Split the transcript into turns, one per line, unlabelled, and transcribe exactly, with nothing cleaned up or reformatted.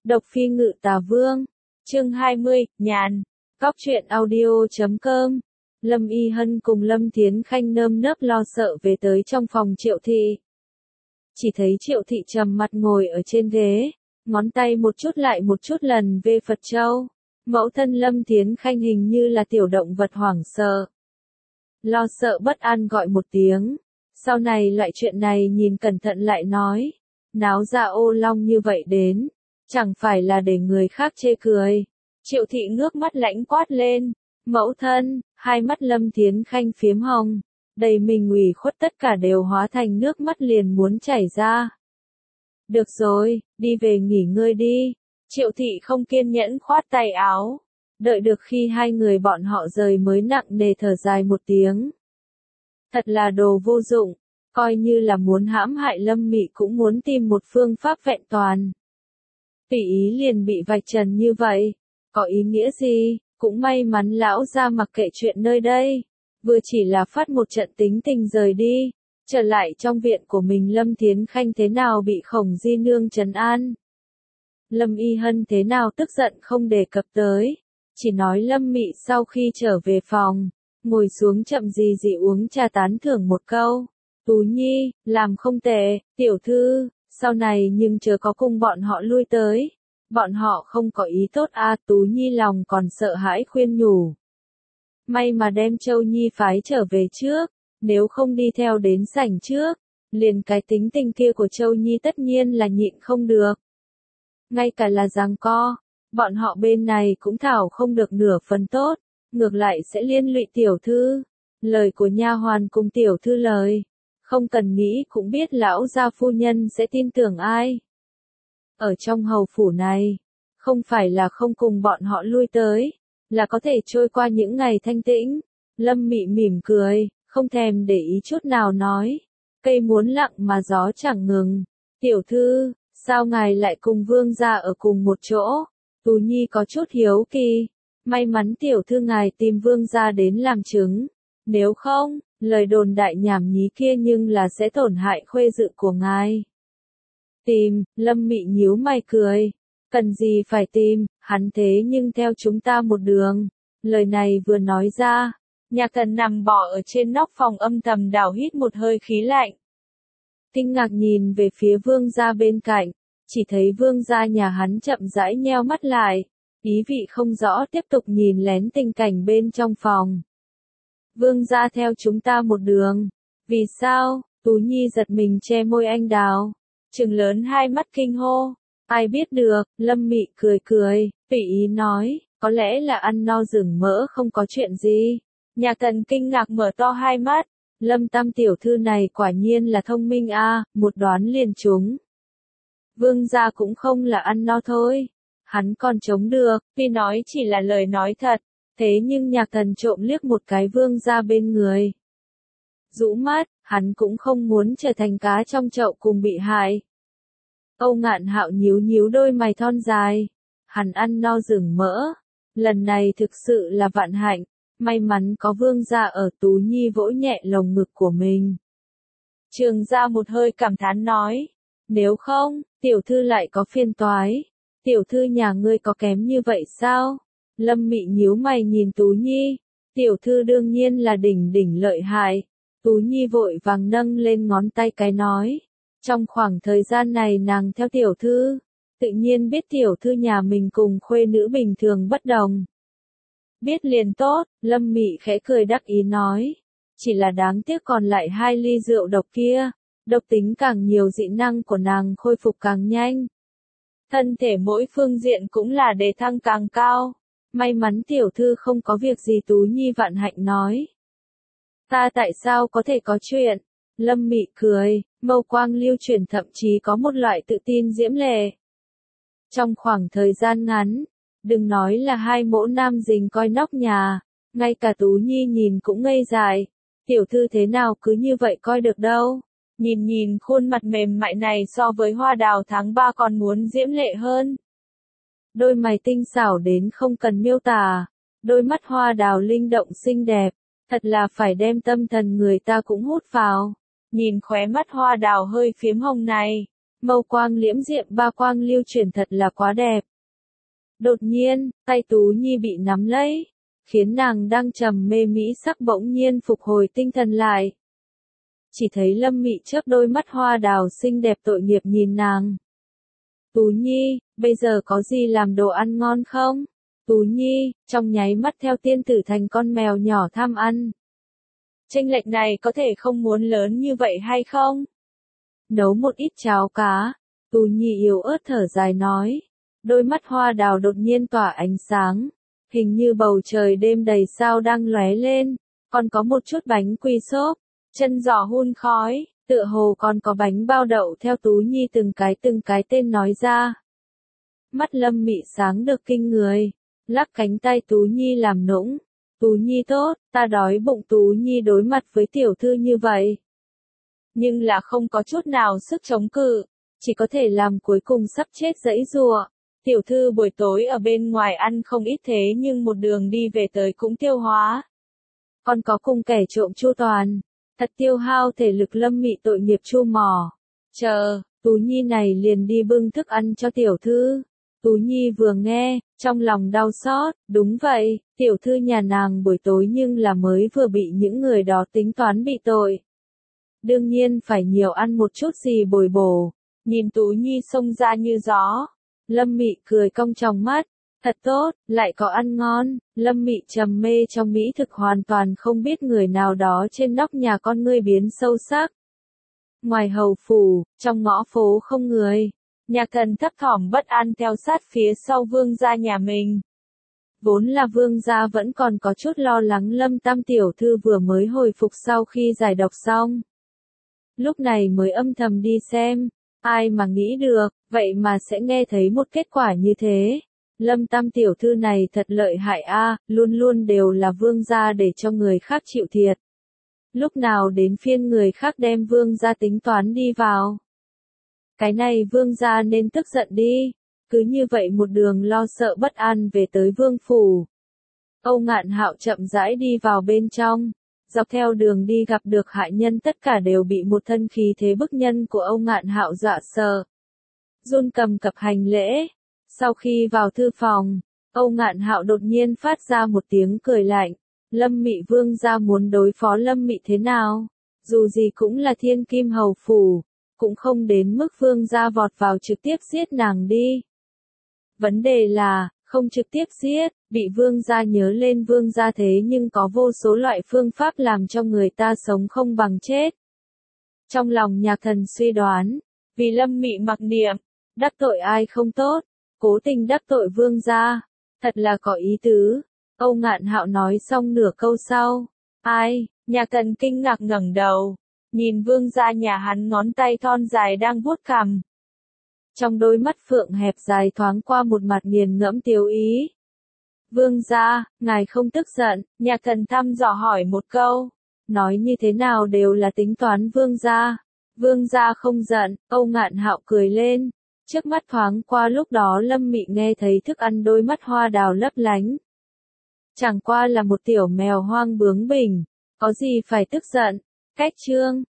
Độc phi ngự tà vương. Chương hai mươi, nhàn. Cóc truyện audio chấm com. Lâm Y Hân cùng Lâm Thiến Khanh nơm nớp lo sợ về tới trong phòng Triệu Thị. Chỉ thấy Triệu Thị trầm mặt ngồi ở trên ghế, ngón tay một chút lại một chút lần về Phật Châu. Mẫu thân Lâm Thiến Khanh hình như là tiểu động vật hoảng sợ. Lo sợ bất an gọi một tiếng. Sau này loại chuyện này nhìn cẩn thận lại nói. Náo ra ô long như vậy đến. Chẳng phải là để người khác chê cười. Triệu Thị ngước mắt lãnh quát lên. Mẫu thân, hai mắt Lâm Thiến Khanh phiếm hồng. Đầy mình ủy khuất tất cả đều hóa thành nước mắt liền muốn chảy ra. Được rồi, đi về nghỉ ngơi đi. Triệu Thị không kiên nhẫn khoát tay áo. Đợi được khi hai người bọn họ rời mới nặng nề thở dài một tiếng. Thật là đồ vô dụng, coi như là muốn hãm hại Lâm Mị cũng muốn tìm một phương pháp vẹn toàn. Tùy ý liền bị vạch trần như vậy, có ý nghĩa gì? Cũng may mắn lão ra mặc kệ chuyện nơi đây, vừa chỉ là phát một trận tính tình rời đi, trở lại trong viện của mình. Lâm Thiến Khanh thế nào bị Khổng Di Nương trấn an. Lâm Y Hân thế nào tức giận không đề cập tới, chỉ nói Lâm Mị sau khi trở về phòng, ngồi xuống chậm gì gì uống trà tán thưởng một câu. Tú Nhi, làm không tệ, tiểu thư, sau này nhưng chớ có cùng bọn họ lui tới. Bọn họ không có ý tốt a. Tú Nhi lòng còn sợ hãi khuyên nhủ. May mà đem Châu Nhi phái trở về trước, nếu không đi theo đến sảnh trước, liền cái tính tình kia của Châu Nhi tất nhiên là nhịn không được. Ngay cả là giằng co, bọn họ bên này cũng thảo không được nửa phần tốt, ngược lại sẽ liên lụy tiểu thư. Lời của nha hoàn cùng tiểu thư lời, không cần nghĩ cũng biết lão gia phu nhân sẽ tin tưởng ai. Ở trong hầu phủ này, không phải là không cùng bọn họ lui tới, là có thể trôi qua những ngày thanh tĩnh. Lâm Mị mỉm cười, không thèm để ý chút nào nói. Cây muốn lặng mà gió chẳng ngừng. Tiểu thư, sao ngài lại cùng vương gia ở cùng một chỗ? Tú Nhi có chút hiếu kỳ. May mắn tiểu thư ngài tìm vương gia đến làm chứng. Nếu không, lời đồn đại nhảm nhí kia nhưng là sẽ tổn hại khuê dự của ngài. Tìm, Lâm Mị nhíu mày cười. Cần gì phải tìm, hắn thế nhưng theo chúng ta một đường. Lời này vừa nói ra, Nhạc Thần nằm bò ở trên nóc phòng âm thầm đảo hít một hơi khí lạnh. Kinh ngạc nhìn về phía vương gia bên cạnh, chỉ thấy vương gia nhà hắn chậm rãi nheo mắt lại, ý vị không rõ tiếp tục nhìn lén tình cảnh bên trong phòng. Vương gia theo chúng ta một đường. Vì sao? Tú Nhi giật mình che môi anh đào, trừng lớn hai mắt kinh hô. Ai biết được, Lâm Mị cười cười, tùy ý nói, có lẽ là ăn no rừng mỡ không có chuyện gì. Nhà Thần kinh ngạc mở to hai mắt, Lâm Tam tiểu thư này quả nhiên là thông minh a, một đoán liền trúng. Vương gia cũng không là ăn no thôi, hắn còn chống được, tuy nói chỉ là lời nói thật, thế nhưng Nhạc Thần trộm liếc một cái vương gia bên người. Rũ mắt, hắn cũng không muốn trở thành cá trong chậu cùng bị hại. Âu Ngạn Hạo nhíu nhíu đôi mày thon dài, hắn ăn no rừng mỡ, lần này thực sự là vạn hạnh, may mắn có vương gia ở. Tú Nhi vỗ nhẹ lồng ngực của mình. Trường gia một hơi cảm thán nói, nếu không, tiểu thư lại có phiền toái. Tiểu thư nhà ngươi có kém như vậy sao? Lâm Mị nhíu mày nhìn Tú Nhi, tiểu thư đương nhiên là đỉnh đỉnh lợi hại. Tú Nhi vội vàng nâng lên ngón tay cái nói. Trong khoảng thời gian này nàng theo tiểu thư, tự nhiên biết tiểu thư nhà mình cùng khuê nữ bình thường bất đồng. Biết liền tốt, Lâm Mị khẽ cười đắc ý nói. Chỉ là đáng tiếc còn lại hai ly rượu độc kia, độc tính càng nhiều dị năng của nàng khôi phục càng nhanh. Thân thể mỗi phương diện cũng là đề thăng càng cao. May mắn tiểu thư không có việc gì. Tú Nhi vạn hạnh nói. Ta tại sao có thể có chuyện? Lâm Mị cười, mâu quang lưu chuyển thậm chí có một loại tự tin diễm lệ. Trong khoảng thời gian ngắn, đừng nói là hai mỗ nam dình coi nóc nhà, ngay cả Tú Nhi nhìn cũng ngây dại. Tiểu thư thế nào cứ như vậy coi được đâu. Nhìn nhìn khuôn mặt mềm mại này so với hoa đào tháng ba còn muốn diễm lệ hơn. Đôi mày tinh xảo đến không cần miêu tả, đôi mắt hoa đào linh động xinh đẹp, thật là phải đem tâm thần người ta cũng hút vào. Nhìn khóe mắt hoa đào hơi phiếm hồng này, mâu quang liễm diệm ba quang lưu chuyển thật là quá đẹp. Đột nhiên, tay Tú Nhi bị nắm lấy, khiến nàng đang trầm mê mỹ sắc bỗng nhiên phục hồi tinh thần lại. Chỉ thấy Lâm Mị chớp đôi mắt hoa đào xinh đẹp tội nghiệp nhìn nàng. Tú Nhi, bây giờ có gì làm đồ ăn ngon không? Tú Nhi, trong nháy mắt theo tiên tử thành con mèo nhỏ tham ăn. Chênh lệch này có thể không muốn lớn như vậy hay không? Nấu một ít cháo cá. Tú Nhi yếu ớt thở dài nói. Đôi mắt hoa đào đột nhiên tỏa ánh sáng. Hình như bầu trời đêm đầy sao đang lóe lên. Còn có một chút bánh quy xốp. Chân giò hun khói. Tựa hồ còn có bánh bao đậu theo Tú Nhi từng cái từng cái tên nói ra. Mắt Lâm Mị sáng được kinh người. Lắc cánh tay Tú Nhi làm nũng. Tú Nhi tốt, ta đói bụng. Tú Nhi đối mặt với tiểu thư như vậy. Nhưng là không có chút nào sức chống cự. Chỉ có thể làm cuối cùng sắp chết giãy giụa. Tiểu thư buổi tối ở bên ngoài ăn không ít thế nhưng một đường đi về tới cũng tiêu hóa. Còn có cùng kẻ trộm chu toàn. Thật tiêu hao thể lực. Lâm Mị tội nghiệp chu mỏ. Chờ, Tú Nhi này liền đi bưng thức ăn cho tiểu thư. Tú Nhi vừa nghe, trong lòng đau xót, đúng vậy, tiểu thư nhà nàng buổi tối nhưng là mới vừa bị những người đó tính toán bị tội. Đương nhiên phải nhiều ăn một chút gì bồi bổ. Nhìn Tú Nhi xông ra như gió. Lâm Mị cười cong tròng mắt. Thật tốt, lại có ăn ngon. Lâm Mị trầm mê trong mỹ thực hoàn toàn không biết người nào đó trên nóc nhà con ngươi biến sâu sắc. Ngoài hầu phủ, trong ngõ phố không người. Nhạc Thần thấp thỏm bất an theo sát phía sau vương gia nhà mình. Vốn là vương gia vẫn còn có chút lo lắng Lâm Tam tiểu thư vừa mới hồi phục sau khi giải độc xong. Lúc này mới âm thầm đi xem, ai mà nghĩ được, vậy mà sẽ nghe thấy một kết quả như thế. Lâm Tam tiểu thư này thật lợi hại a, luôn luôn đều là vương gia để cho người khác chịu thiệt. Lúc nào đến phiên người khác đem vương gia tính toán đi vào. Cái này vương gia nên tức giận đi. Cứ như vậy một đường lo sợ bất an về tới vương phủ. Âu Ngạn Hạo chậm rãi đi vào bên trong. Dọc theo đường đi gặp được hại nhân tất cả đều bị một thân khí thế bức nhân của Âu Ngạn Hạo dọa sợ. Run cầm cập hành lễ. Sau khi vào thư phòng, Âu Ngạn Hạo đột nhiên phát ra một tiếng cười lạnh. Lâm Mị vương gia muốn đối phó Lâm Mị thế nào? Dù gì cũng là thiên kim hầu phủ. Cũng không đến mức vương gia vọt vào trực tiếp giết nàng đi. Vấn đề là, không trực tiếp giết, bị vương gia nhớ lên vương gia thế nhưng có vô số loại phương pháp làm cho người ta sống không bằng chết. Trong lòng Nhạc Thần suy đoán, vì Lâm Mị mặc niệm, đắc tội ai không tốt, cố tình đắc tội vương gia, thật là có ý tứ. Âu Ngạn Hạo nói xong nửa câu sau, ai, Nhạc Thần kinh ngạc ngẩng đầu. Nhìn vương gia nhà hắn ngón tay thon dài đang vuốt cằm. Trong đôi mắt phượng hẹp dài thoáng qua một mặt nghiền ngẫm tiêu ý. Vương gia, ngài không tức giận, Nhạc Thần thăm dò hỏi một câu. Nói như thế nào đều là tính toán vương gia. Vương gia không giận, Âu Ngạn Hạo cười lên. Trước mắt thoáng qua lúc đó Lâm Mị nghe thấy thức ăn đôi mắt hoa đào lấp lánh. Chẳng qua là một tiểu mèo hoang bướng bỉnh, có gì phải tức giận. Cách chương